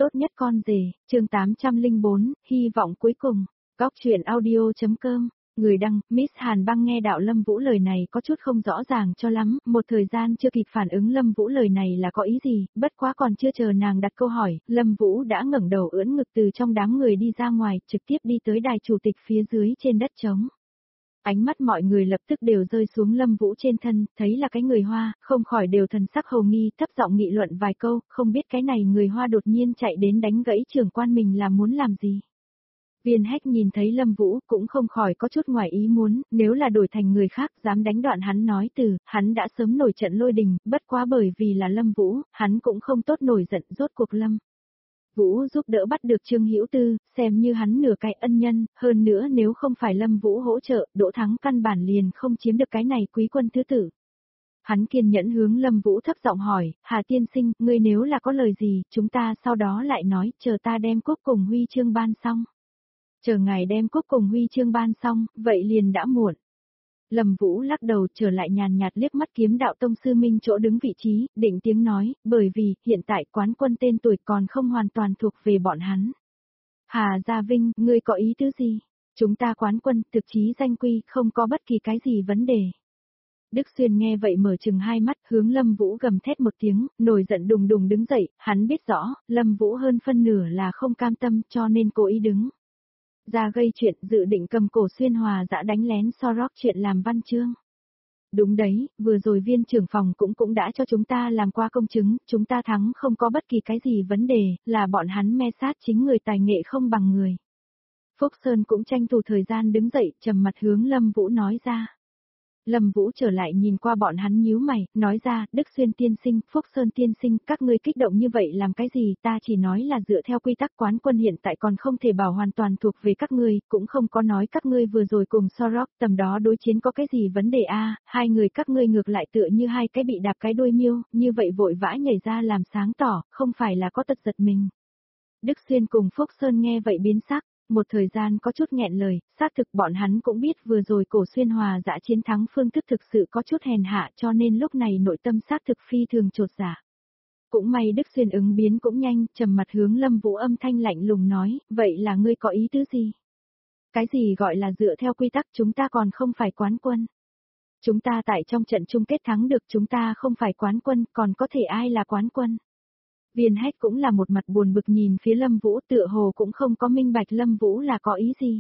Tốt nhất con rể, chương 804, hy vọng cuối cùng. Góc truyện audio.com, người đăng, Miss Hàn Băng nghe đạo Lâm Vũ lời này có chút không rõ ràng cho lắm, một thời gian chưa kịp phản ứng Lâm Vũ lời này là có ý gì, bất quá còn chưa chờ nàng đặt câu hỏi, Lâm Vũ đã ngẩng đầu ưỡn ngực từ trong đám người đi ra ngoài, trực tiếp đi tới đài chủ tịch phía dưới trên đất trống. Ánh mắt mọi người lập tức đều rơi xuống Lâm Vũ trên thân, thấy là cái người Hoa, không khỏi đều thần sắc hồ nghi, thấp giọng nghị luận vài câu, không biết cái này người Hoa đột nhiên chạy đến đánh gãy trưởng quan mình là muốn làm gì. Viên Hách nhìn thấy Lâm Vũ cũng không khỏi có chút ngoài ý muốn, nếu là đổi thành người khác dám đánh đoạn hắn nói từ, hắn đã sớm nổi trận lôi đình, bất quá bởi vì là Lâm Vũ, hắn cũng không tốt nổi giận rốt cuộc Lâm Vũ giúp đỡ bắt được Trương Hữu Tư, xem như hắn nửa cái ân nhân, hơn nữa nếu không phải Lâm Vũ hỗ trợ, Đỗ Thắng căn bản liền không chiếm được cái này quý quân thứ tử. Hắn kiên nhẫn hướng Lâm Vũ thấp giọng hỏi, Hà tiên sinh, ngươi nếu là có lời gì, chúng ta sau đó lại nói, chờ ta đem quốc cùng huy chương ban xong. Chờ ngài đem quốc cùng huy chương ban xong, vậy liền đã muộn. Lâm Vũ lắc đầu trở lại nhàn nhạt liếc mắt Kiếm Đạo Tông sư Minh chỗ đứng vị trí, định tiếng nói, bởi vì, hiện tại quán quân tên tuổi còn không hoàn toàn thuộc về bọn hắn. Hà Gia Vinh, ngươi có ý tứ gì? Chúng ta quán quân, thực chí danh quy, không có bất kỳ cái gì vấn đề. Đức Xuyên nghe vậy mở chừng hai mắt, hướng Lâm Vũ gầm thét một tiếng, nổi giận đùng đùng đứng dậy, hắn biết rõ, Lâm Vũ hơn phân nửa là không cam tâm cho nên cố ý đứng ra gây chuyện, dự định cầm cổ Xuyên Hòa dã đánh lén Sorok chuyện làm văn chương. Đúng đấy, vừa rồi viên trưởng phòng cũng đã cho chúng ta làm qua công chứng, chúng ta thắng không có bất kỳ cái gì vấn đề, là bọn hắn me sát chính người tài nghệ không bằng người. Phúc Sơn cũng tranh thủ thời gian đứng dậy, trầm mặt hướng Lâm Vũ nói ra. Lâm Vũ trở lại nhìn qua bọn hắn nhíu mày, nói ra, Đức Xuyên tiên sinh, Phúc Sơn tiên sinh, các ngươi kích động như vậy làm cái gì, ta chỉ nói là dựa theo quy tắc quán quân hiện tại còn không thể bảo hoàn toàn thuộc về các ngươi, cũng không có nói các ngươi vừa rồi cùng Sorok tầm đó đối chiến có cái gì vấn đề a, hai người các ngươi ngược lại tựa như hai cái bị đạp cái đuôi miêu, như vậy vội vã nhảy ra làm sáng tỏ, không phải là có tật giật mình. Đức Xuyên cùng Phúc Sơn nghe vậy biến sắc. Một thời gian có chút nghẹn lời, xác thực bọn hắn cũng biết vừa rồi cổ Xuyên Hòa dã chiến thắng phương thức thực sự có chút hèn hạ cho nên lúc này nội tâm xác thực phi thường trột dạ. Cũng may Đức Xuyên ứng biến cũng nhanh, trầm mặt hướng Lâm Vũ âm thanh lạnh lùng nói, vậy là ngươi có ý tứ gì? Cái gì gọi là dựa theo quy tắc chúng ta còn không phải quán quân? Chúng ta tại trong trận chung kết thắng được chúng ta không phải quán quân, còn có thể ai là quán quân? Viên Hách cũng là một mặt buồn bực nhìn phía Lâm Vũ tựa hồ cũng không có minh bạch Lâm Vũ là có ý gì.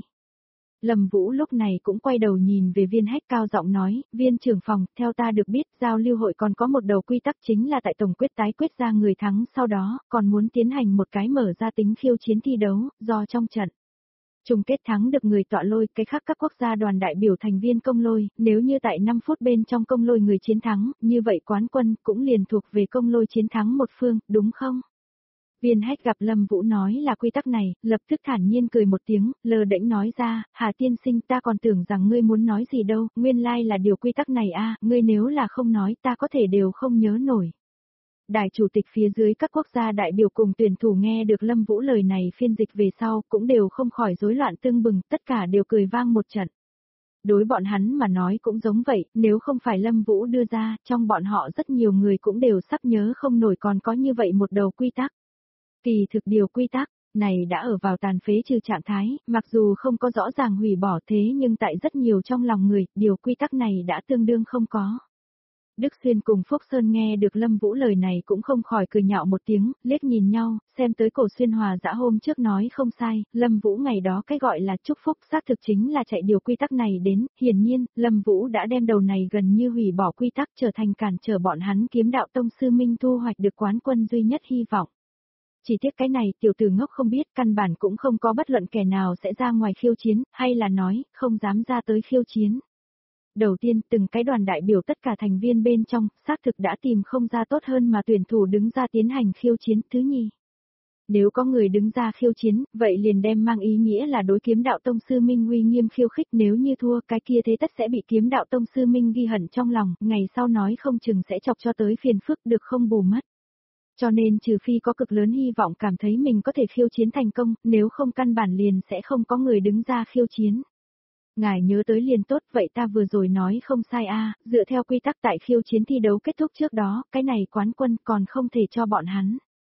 Lâm Vũ lúc này cũng quay đầu nhìn về Viên Hách cao giọng nói, viên trưởng phòng, theo ta được biết giao lưu hội còn có một đầu quy tắc chính là tại tổng quyết tái quyết ra người thắng sau đó, còn muốn tiến hành một cái mở ra tính khiêu chiến thi đấu, do trong trận chung kết thắng được người tọa lôi, cái khác các quốc gia đoàn đại biểu thành viên công lôi, nếu như tại 5 phút bên trong công lôi người chiến thắng, như vậy quán quân cũng liền thuộc về công lôi chiến thắng một phương, đúng không? Viên Hách gặp Lâm Vũ nói là quy tắc này, lập tức thản nhiên cười một tiếng, lơ đễnh nói ra, Hà tiên sinh ta còn tưởng rằng ngươi muốn nói gì đâu, nguyên lai là điều quy tắc này a, ngươi nếu là không nói ta có thể đều không nhớ nổi. Đài chủ tịch phía dưới các quốc gia đại biểu cùng tuyển thủ nghe được Lâm Vũ lời này phiên dịch về sau cũng đều không khỏi rối loạn tưng bừng, tất cả đều cười vang một trận. Đối bọn hắn mà nói cũng giống vậy, nếu không phải Lâm Vũ đưa ra, trong bọn họ rất nhiều người cũng đều sắp nhớ không nổi còn có như vậy một đầu quy tắc. Kỳ thực điều quy tắc này đã ở vào tàn phế trừ trạng thái, mặc dù không có rõ ràng hủy bỏ thế nhưng tại rất nhiều trong lòng người, điều quy tắc này đã tương đương không có. Đức Xuyên cùng Phúc Sơn nghe được Lâm Vũ lời này cũng không khỏi cười nhạo một tiếng, liếc nhìn nhau, xem tới cổ Xuyên Hòa dã hôm trước nói không sai, Lâm Vũ ngày đó cái gọi là chúc phúc xác thực chính là chạy điều quy tắc này đến, hiển nhiên, Lâm Vũ đã đem đầu này gần như hủy bỏ quy tắc trở thành cản trở bọn hắn Kiếm Đạo Tông sư Minh thu hoạch được quán quân duy nhất hy vọng. Chỉ tiếc cái này tiểu tử ngốc không biết căn bản cũng không có bất luận kẻ nào sẽ ra ngoài khiêu chiến, hay là nói, không dám ra tới khiêu chiến. Đầu tiên, từng cái đoàn đại biểu tất cả thành viên bên trong, xác thực đã tìm không ra tốt hơn mà tuyển thủ đứng ra tiến hành khiêu chiến. Thứ nhì, nếu có người đứng ra khiêu chiến, vậy liền đem mang ý nghĩa là đối Kiếm Đạo Tông sư Minh uy nghiêm khiêu khích, nếu như thua, cái kia thế tất sẽ bị Kiếm Đạo Tông sư Minh ghi hận trong lòng, ngày sau nói không chừng sẽ chọc cho tới phiền phức được không bù mất. Cho nên trừ phi có cực lớn hy vọng cảm thấy mình có thể khiêu chiến thành công, nếu không căn bản liền sẽ không có người đứng ra khiêu chiến. Ngài nhớ tới liền tốt, vậy ta vừa rồi nói không sai a, dựa theo quy tắc tại khiêu chiến thi đấu kết thúc trước đó, cái này quán quân còn không thể cho bọn hắn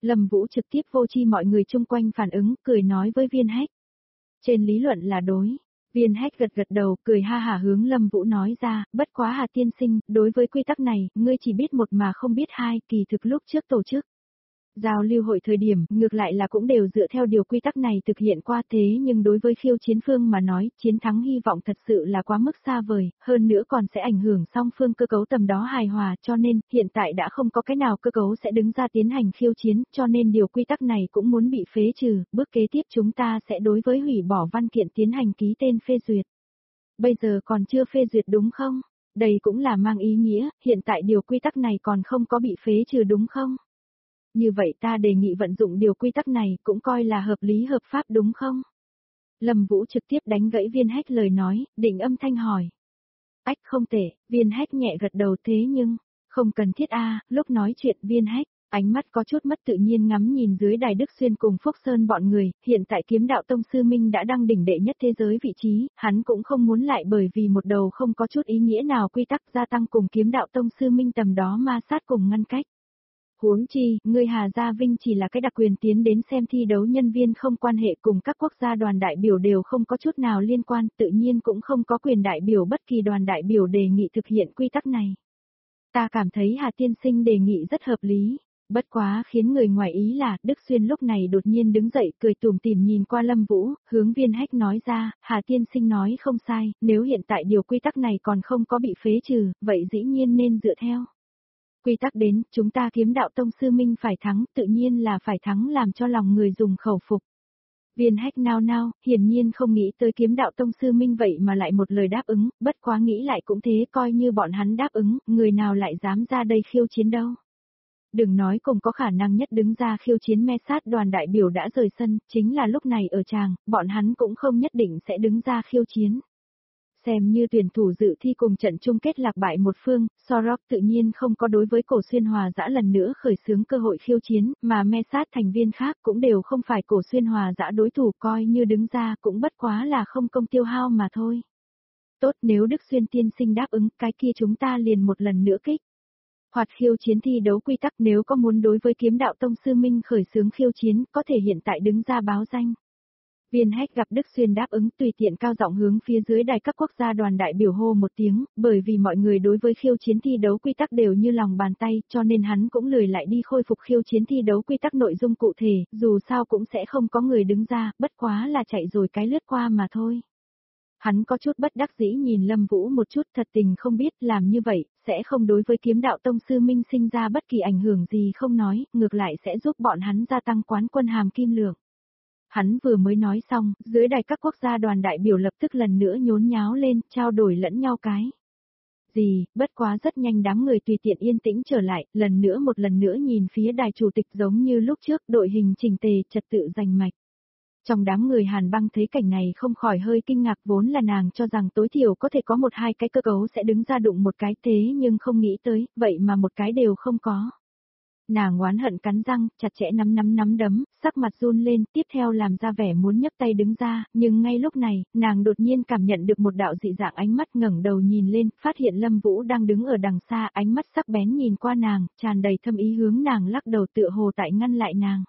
Lâm Vũ trực tiếp vô tri mọi người chung quanh phản ứng, cười nói với Viên Hách. Trên lý luận là đối. Viên Hách gật gật đầu, cười ha hả hướng Lâm Vũ nói ra, bất quá Hà tiên sinh, đối với quy tắc này, ngươi chỉ biết một mà không biết hai, kỳ thực lúc trước tổ chức. Giao lưu hội thời điểm, ngược lại là cũng đều dựa theo điều quy tắc này thực hiện qua thế nhưng đối với khiêu chiến phương mà nói, chiến thắng hy vọng thật sự là quá mức xa vời, hơn nữa còn sẽ ảnh hưởng song phương cơ cấu tầm đó hài hòa cho nên, hiện tại đã không có cái nào cơ cấu sẽ đứng ra tiến hành khiêu chiến, cho nên điều quy tắc này cũng muốn bị phế trừ, bước kế tiếp chúng ta sẽ đối với hủy bỏ văn kiện tiến hành ký tên phê duyệt. Bây giờ còn chưa phê duyệt đúng không? Đây cũng là mang ý nghĩa, hiện tại điều quy tắc này còn không có bị phế trừ đúng không? Như vậy ta đề nghị vận dụng điều quy tắc này cũng coi là hợp lý hợp pháp đúng không? Lâm Vũ trực tiếp đánh gãy Viên Hách lời nói, định âm thanh hỏi. Ách không tệ, Viên Hách nhẹ gật đầu thế nhưng, không cần thiết lúc nói chuyện Viên Hách, ánh mắt có chút mất tự nhiên ngắm nhìn dưới đài Đức Xuyên cùng Phúc Sơn bọn người, hiện tại kiếm đạo tông sư Minh đã đăng đỉnh đệ nhất thế giới vị trí, hắn cũng không muốn lại bởi vì một đầu không có chút ý nghĩa nào quy tắc gia tăng cùng kiếm đạo tông sư Minh tầm đó ma sát cùng ngăn cách. Huống chi, người Hà Gia Vinh chỉ là cái đặc quyền tiến đến xem thi đấu nhân viên không quan hệ cùng các quốc gia đoàn đại biểu đều không có chút nào liên quan, tự nhiên cũng không có quyền đại biểu bất kỳ đoàn đại biểu đề nghị thực hiện quy tắc này. Ta cảm thấy Hà Tiên Sinh đề nghị rất hợp lý, bất quá khiến người ngoài ý là Đức Xuyên lúc này đột nhiên đứng dậy cười tủm tỉm nhìn qua Lâm Vũ, hướng Viên Hách nói ra, Hà Tiên Sinh nói không sai, nếu hiện tại điều quy tắc này còn không có bị phế trừ, vậy dĩ nhiên nên dựa theo. Quy tắc đến, chúng ta kiếm đạo tông sư Minh phải thắng, tự nhiên là phải thắng làm cho lòng người dùng khẩu phục. Viên Hách nao nao, hiển nhiên không nghĩ tới kiếm đạo tông sư Minh vậy mà lại một lời đáp ứng, bất quá nghĩ lại cũng thế coi như bọn hắn đáp ứng, người nào lại dám ra đây khiêu chiến đâu. Đừng nói cùng có khả năng nhất đứng ra khiêu chiến me sát đoàn đại biểu đã rời sân, chính là lúc này ở tràng, bọn hắn cũng không nhất định sẽ đứng ra khiêu chiến. Xem như tuyển thủ dự thi cùng trận chung kết lạc bại một phương, Sorok tự nhiên không có đối với Cổ Xuyên Hòa Dã lần nữa khởi xướng cơ hội khiêu chiến, mà me sát thành viên khác cũng đều không phải Cổ Xuyên Hòa Dã đối thủ coi như đứng ra cũng bất quá là không công tiêu hao mà thôi. Tốt nếu Đức Xuyên tiên sinh đáp ứng cái kia chúng ta liền một lần nữa kích. Hoạt khiêu chiến thi đấu quy tắc nếu có muốn đối với kiếm đạo tông sư Minh khởi xướng khiêu chiến có thể hiện tại đứng ra báo danh. Viên Hách gặp Đức Xuyên đáp ứng tùy tiện cao giọng hướng phía dưới đài các quốc gia đoàn đại biểu hô một tiếng, bởi vì mọi người đối với khiêu chiến thi đấu quy tắc đều như lòng bàn tay, cho nên hắn cũng lười lại đi khôi phục khiêu chiến thi đấu quy tắc nội dung cụ thể, dù sao cũng sẽ không có người đứng ra, bất quá là chạy rồi cái lướt qua mà thôi. Hắn có chút bất đắc dĩ nhìn Lâm Vũ một chút thật tình không biết làm như vậy, sẽ không đối với kiếm đạo tông sư Minh sinh ra bất kỳ ảnh hưởng gì không nói, ngược lại sẽ giúp bọn hắn gia tăng quán quân hàm kim lượng. Hắn vừa mới nói xong, dưới đài các quốc gia đoàn đại biểu lập tức lần nữa nhốn nháo lên, trao đổi lẫn nhau cái. Gì, bất quá rất nhanh đám người tùy tiện yên tĩnh trở lại, một lần nữa nhìn phía đài chủ tịch giống như lúc trước, đội hình chỉnh tề, trật tự rành mạch. Trong đám người Hàn Băng thấy cảnh này không khỏi hơi kinh ngạc vốn là nàng cho rằng tối thiểu có thể có một hai cái cơ cấu sẽ đứng ra đụng một cái thế nhưng không nghĩ tới, vậy mà một cái đều không có. Nàng oán hận cắn răng, chặt chẽ nắm đấm, sắc mặt run lên, tiếp theo làm ra vẻ muốn nhấc tay đứng ra, nhưng ngay lúc này, nàng đột nhiên cảm nhận được một đạo dị dạng ánh mắt ngẩng đầu nhìn lên, phát hiện Lâm Vũ đang đứng ở đằng xa, ánh mắt sắc bén nhìn qua nàng, tràn đầy thâm ý hướng nàng lắc đầu tựa hồ tại ngăn lại nàng.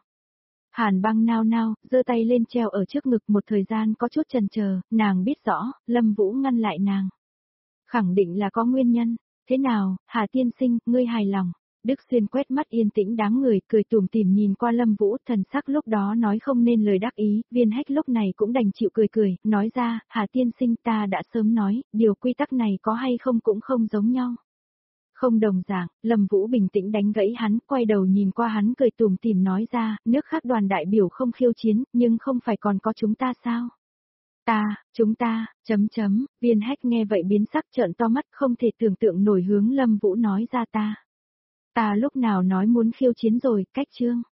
Hàn Băng nao nao, giơ tay lên treo ở trước ngực một thời gian có chút chần chờ, nàng biết rõ, Lâm Vũ ngăn lại nàng. Khẳng định là có nguyên nhân, thế nào, Hà tiên sinh, ngươi hài lòng. Đức Xuyên quét mắt yên tĩnh đám người, cười tủm tỉm nhìn qua Lâm Vũ, thần sắc lúc đó nói không nên lời đắc ý, Viên Hách lúc này cũng đành chịu cười, nói ra, Hà tiên sinh ta đã sớm nói, điều quy tắc này có hay không cũng không giống nhau. Không đồng dạng, Lâm Vũ bình tĩnh đánh gãy hắn, quay đầu nhìn qua hắn cười tủm tỉm nói ra, nước khác đoàn đại biểu không khiêu chiến, nhưng không phải còn có chúng ta sao? Chúng ta, Viên Hách nghe vậy biến sắc trợn to mắt không thể tưởng tượng nổi hướng Lâm Vũ nói ra ta lúc nào nói muốn khiêu chiến rồi, cách chương.